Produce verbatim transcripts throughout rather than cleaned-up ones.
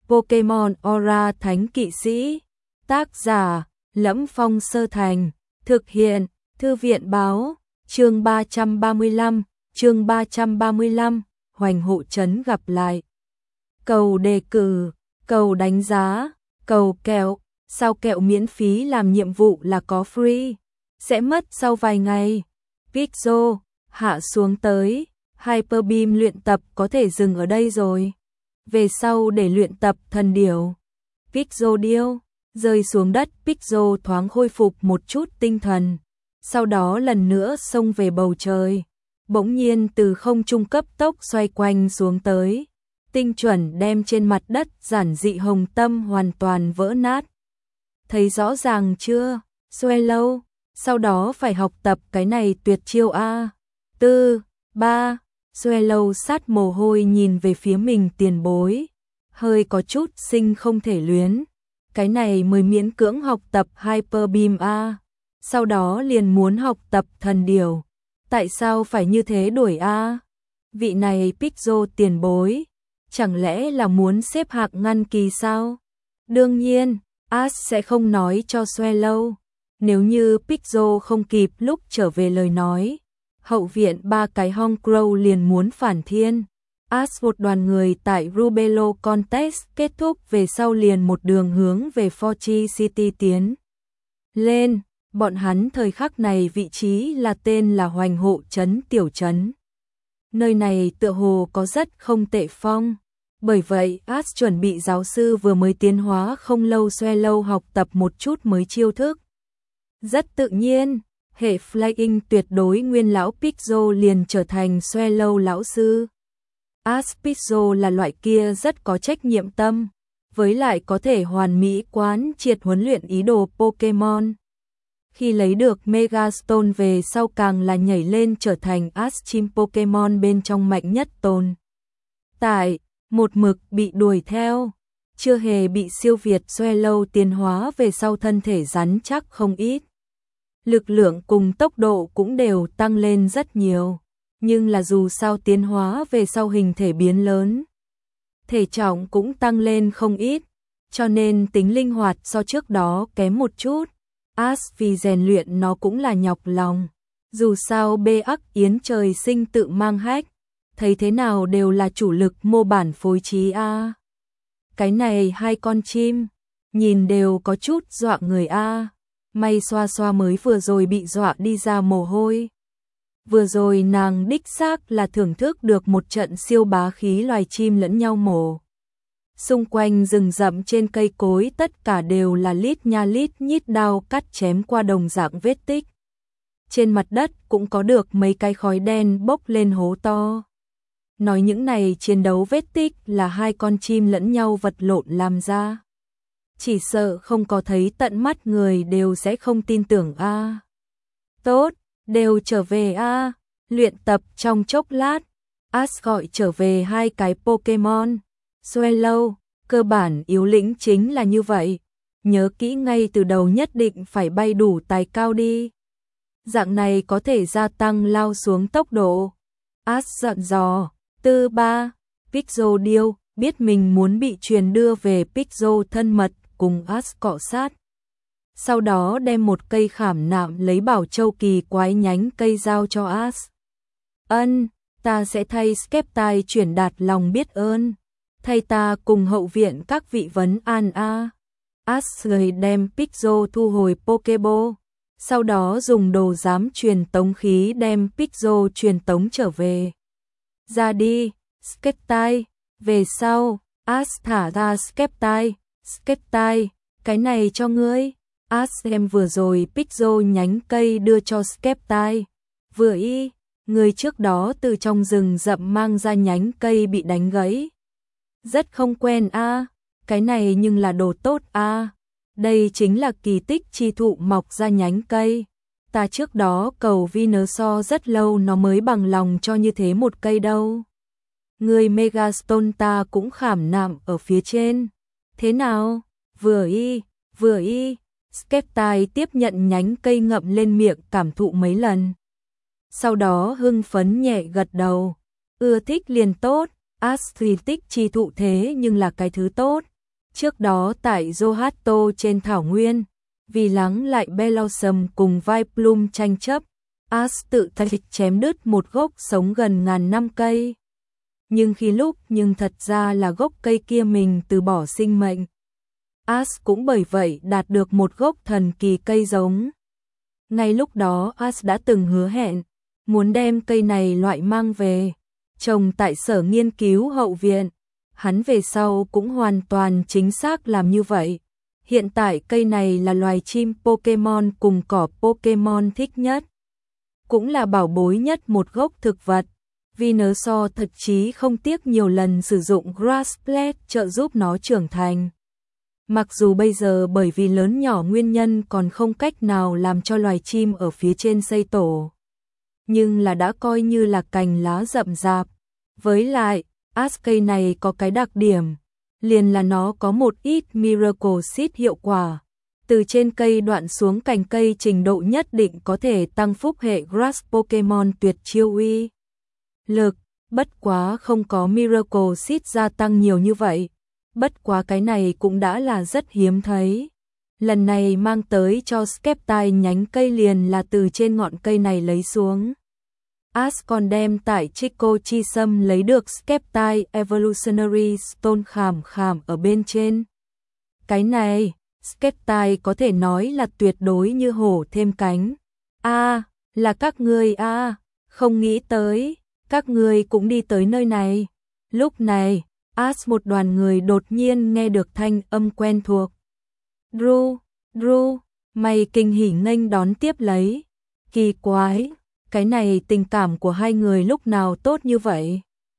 Pokemon Aura Thánh Kỵ Sĩ. Tác giả: Lẫm Phong Sơ Thành. Thực hiện: Thư viện báo. Chương ba trăm ba mươi lăm, chương ba trăm ba mươi lăm, Hoành Hộ Trấn gặp lại. Cầu đề cử, cầu đánh giá, cầu kẹo, sao kẹo miễn phí làm nhiệm vụ là có free, sẽ mất sau vài ngày. Pixel, hạ xuống tới, Hyper Beam luyện tập có thể dừng ở đây rồi. Về sau để luyện tập thần điểu. Pixel điêu, rơi xuống đất, Pixel thoáng khôi phục một chút tinh thần. Sau đó lần nữa xông về bầu trời. Bỗng nhiên từ không trung cấp tốc xoay quanh xuống tới. Tinh chuẩn đem trên mặt đất giản dị hồng tâm hoàn toàn vỡ nát. Thấy rõ ràng chưa? Swallow, sau đó phải học tập cái này tuyệt chiêu a. Tư, ba, Swallow sát mồ hôi nhìn về phía mình tiền bối. Hơi có chút sinh không thể luyến. Cái này mới miễn cưỡng học tập Hyper Beam a. Sau đó liền muốn học tập thần điểu. Tại sao phải như thế đuổi a? Vị này Pixel tiền bối, chẳng lẽ là muốn xếp hạng ngăn kỳ sao? Đương nhiên, Ash sẽ không nói cho Swallow. Nếu như Pixel không kịp lúc trở về lời nói, hậu viện ba cái Honchkrow liền muốn phản thiên. Ash một đoàn người tại Rubelo Contest kết thúc về sau liền một đường hướng về Forge City tiến lên. Bọn hắn thời khắc này vị trí là tên là Hoành Hộ Trấn tiểu trấn. Nơi này tựa hồ có rất không tệ phong. Bởi vậy Ash chuẩn bị giáo sư vừa mới tiến hóa không lâu Swallow học tập một chút mới chiêu thức. Rất tự nhiên, hệ Flying tuyệt đối nguyên lão Pixel liền trở thành Swallow lão sư. Ash Pixel là loại kia rất có trách nhiệm tâm, với lại có thể hoàn mỹ quán triệt huấn luyện ý đồ Pokemon. Khi lấy được Megastone về sau càng là nhảy lên trở thành Ash chim Pokemon bên trong mạnh nhất tồn tại, một mực bị đuổi theo, chưa hề bị siêu việt. Swallow tiến hóa về sau thân thể rắn chắc không ít. Lực lượng cùng tốc độ cũng đều tăng lên rất nhiều, nhưng là dù sao tiến hóa về sau hình thể biến lớn, thể trọng cũng tăng lên không ít, cho nên tính linh hoạt so trước đó kém một chút. Ash vì rèn luyện nó cũng là nhọc lòng. Dù sao bê ắc yến trời sinh tự mang hách, thấy thế nào đều là chủ lực mô bản phối trí a. Cái này hai con chim, nhìn đều có chút dọa người a. May xoa xoa mới vừa rồi bị dọa đi ra mồ hôi. Vừa rồi nàng đích xác là thưởng thức được một trận siêu bá khí loài chim lẫn nhau mổ. Xung quanh rừng rậm trên cây cối tất cả đều là lít nha lít nhít đao cắt chém qua đồng dạng vết tích. Trên mặt đất cũng có được mấy cái khói đen bốc lên hố to. Nói những này chiến đấu vết tích là hai con chim lẫn nhau vật lộn làm ra. Chỉ sợ không có thấy tận mắt người đều sẽ không tin tưởng a. À. Tốt, đều trở về a. À. Luyện tập trong chốc lát, Ash gọi trở về hai cái Pokemon. Swallow, cơ bản yếu lĩnh chính là như vậy. Nhớ kỹ ngay từ đầu nhất định phải bay đủ tài cao đi. Dạng này có thể gia tăng lao xuống tốc độ. Ash dặn dò. Tư ba, Pixel điêu, biết mình muốn bị truyền đưa về Pixel thân mật cùng Ash cọ sát. Sau đó đem một cây khảm nạm lấy bảo châu kỳ quái nhánh cây giao cho Ash. Ân, ta sẽ thay Skeptile chuyển đạt lòng biết ơn. Thay ta cùng hậu viện các vị vấn an a. Ash người đem Pixel thu hồi Pokeball. Sau đó dùng đồ giám truyền tống khí đem Pixel truyền tống trở về. Ra đi, Skeptile. Về sau, Ash thả ra Skeptile. Skeptile, cái này cho ngươi. Ash em vừa rồi Pixel nhánh cây đưa cho Skeptile. Vừa y, người trước đó từ trong rừng rậm mang ra nhánh cây bị đánh gãy. Rất không quen a, à. Cái này nhưng là đồ tốt a. À. Đây chính là kỳ tích chi thụ mọc ra nhánh cây. Ta trước đó cầu Venusaur rất lâu nó mới bằng lòng cho như thế một cây đâu. Người Megastone ta cũng khảm nạm ở phía trên. Thế nào? Vừa y, vừa y. Skeptile tiếp nhận nhánh cây ngậm lên miệng cảm thụ mấy lần. Sau đó hưng phấn nhẹ gật đầu. Ưa thích liền tốt. Ash thì tích chi thụ thế nhưng là cái thứ tốt. Trước đó tại Johto trên thảo nguyên, vì lắng lại Blossom cùng Vileplume tranh chấp, Ash tự tay chém đứt một gốc sống gần ngàn năm cây. Nhưng khi lúc nhưng thật ra là gốc cây kia mình từ bỏ sinh mệnh. Ash cũng bởi vậy đạt được một gốc thần kỳ cây giống. Ngay lúc đó Ash đã từng hứa hẹn, muốn đem cây này loại mang về, trồng tại sở nghiên cứu hậu viện. Hắn về sau cũng hoàn toàn chính xác làm như vậy. Hiện tại cây này là loài chim Pokemon cùng cỏ Pokemon thích nhất. Cũng là bảo bối nhất một gốc thực vật. Venusaur thật chí không tiếc nhiều lần sử dụng Grass Blade trợ giúp nó trưởng thành. Mặc dù bây giờ bởi vì lớn nhỏ nguyên nhân còn không cách nào làm cho loài chim ở phía trên xây tổ, nhưng là đã coi như là cành lá rậm rạp. Với lại, Ash cây này có cái đặc điểm, liền là nó có một ít Miracle Seed hiệu quả. Từ trên cây đoạn xuống cành cây trình độ nhất định có thể tăng phúc hệ Grass Pokemon tuyệt chiêu uy lực, bất quá không có Miracle Seed gia tăng nhiều như vậy. Bất quá cái này cũng đã là rất hiếm thấy. Lần này mang tới cho Sceptile nhánh cây liền là từ trên ngọn cây này lấy xuống. Ash còn đem tại Chico Chi Sâm lấy được Sceptile Evolutionary Stone khảm khảm ở bên trên. Cái này, Sceptile có thể nói là tuyệt đối như hổ thêm cánh. A, à, là các ngươi a, à, không nghĩ tới, các ngươi cũng đi tới nơi này. Lúc này, Ash một đoàn người đột nhiên nghe được thanh âm quen thuộc. Drew, Drew, mày kinh hỉ nghênh đón tiếp lấy. Kỳ quái, cái này tình cảm của hai người lúc nào tốt như vậy?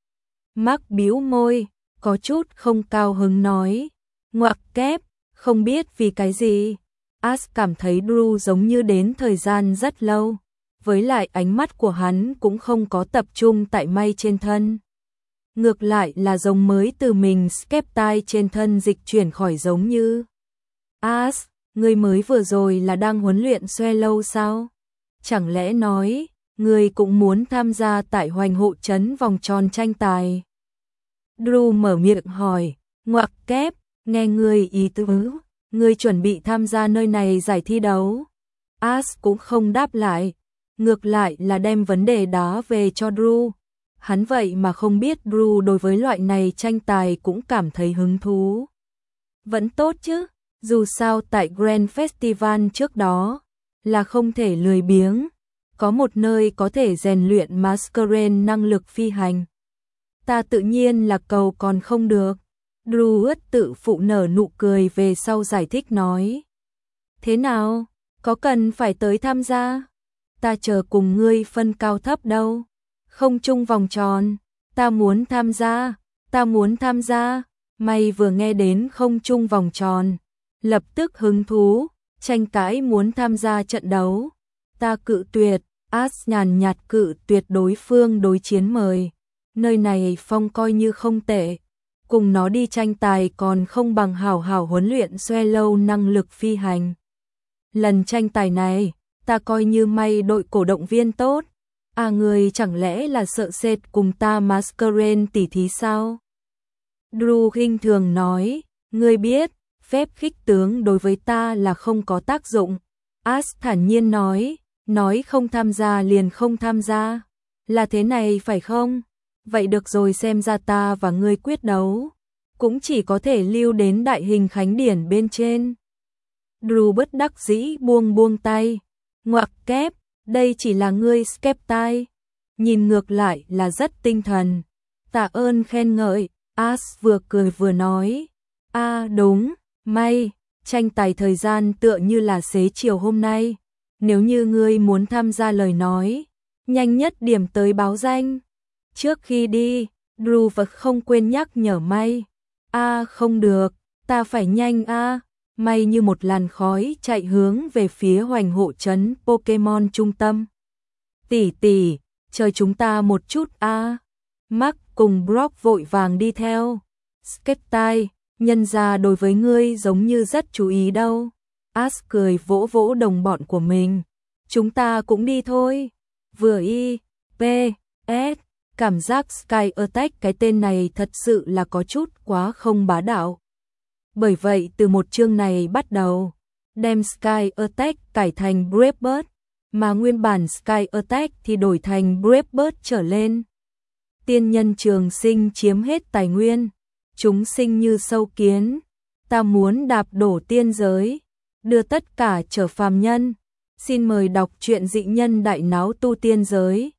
Mark bĩu môi, có chút không cao hứng nói. Ngoặc kép, không biết vì cái gì. Ash cảm thấy Drew giống như đến thời gian rất lâu. Với lại ánh mắt của hắn cũng không có tập trung tại may trên thân. Ngược lại là giống mới từ mình Sceptile trên thân dịch chuyển khỏi giống như. Ash, người mới vừa rồi là đang huấn luyện Swallow sao? Chẳng lẽ nói, người cũng muốn tham gia tại hoành hộ trấn vòng tròn tranh tài? Drew mở miệng hỏi, ngoặc kép, nghe người ý tứ, người chuẩn bị tham gia nơi này giải thi đấu? Ash cũng không đáp lại, ngược lại là đem vấn đề đó về cho Drew. Hắn vậy mà không biết Drew đối với loại này tranh tài cũng cảm thấy hứng thú. Vẫn tốt chứ, dù sao tại Grand Festival trước đó, là không thể lười biếng, có một nơi có thể rèn luyện Masquerain năng lực phi hành. Ta tự nhiên là cầu còn không được. Drew ướt tự phụ nở nụ cười về sau giải thích nói. Thế nào, có cần phải tới tham gia? Ta chờ cùng ngươi phân cao thấp đâu. Không chung vòng tròn, ta muốn tham gia, ta muốn tham gia. Mày vừa nghe đến không chung vòng tròn, lập tức hứng thú, tranh cãi muốn tham gia trận đấu. Ta cự tuyệt, Ash nhàn nhạt cự tuyệt đối phương đối chiến mời. Nơi này phong coi như không tệ, cùng nó đi tranh tài còn không bằng hảo hảo huấn luyện Swallow năng lực phi hành. Lần tranh tài này, ta coi như may đội cổ động viên tốt. À người chẳng lẽ là sợ sệt cùng ta Masquerain tỉ thí sao? Drew khinh thường nói, ngươi biết, phép khích tướng đối với ta là không có tác dụng. Ash thản nhiên nói, nói không tham gia liền không tham gia. Là thế này phải không? Vậy được rồi, xem ra ta và ngươi quyết đấu, cũng chỉ có thể lưu đến đại hình khánh điển bên trên. Drew bất đắc dĩ buông buông tay, ngoặc kép. Đây chỉ là ngươi Sceptile, nhìn ngược lại là rất tinh thần. Tạ ơn khen ngợi, Ash vừa cười vừa nói. A à, đúng, may, tranh tài thời gian tựa như là xế chiều hôm nay. Nếu như ngươi muốn tham gia lời nói, nhanh nhất điểm tới báo danh. Trước khi đi, Drew vật không quên nhắc nhở may. A à, không được, ta phải nhanh a. À. May như một làn khói chạy hướng về phía hoành hộ trấn Pokemon trung tâm. Tỷ tỷ, chờ chúng ta một chút a. À. Mark cùng Brock vội vàng đi theo. Sceptile, nhân ra đối với ngươi giống như rất chú ý đâu. Ash cười vỗ vỗ đồng bọn của mình. Chúng ta cũng đi thôi. Vừa y, p, s, cảm giác Sky Attack cái tên này thật sự là có chút quá không bá đạo. Bởi vậy từ một chương này bắt đầu, đem Sky Attack cải thành Brave Bird, mà nguyên bản Sky Attack thì đổi thành Brave Bird trở lên. Tiên nhân trường sinh chiếm hết tài nguyên, chúng sinh như sâu kiến, ta muốn đạp đổ tiên giới, đưa tất cả trở phàm nhân. Xin mời đọc truyện Dị Nhân Đại Náo Tu Tiên Giới.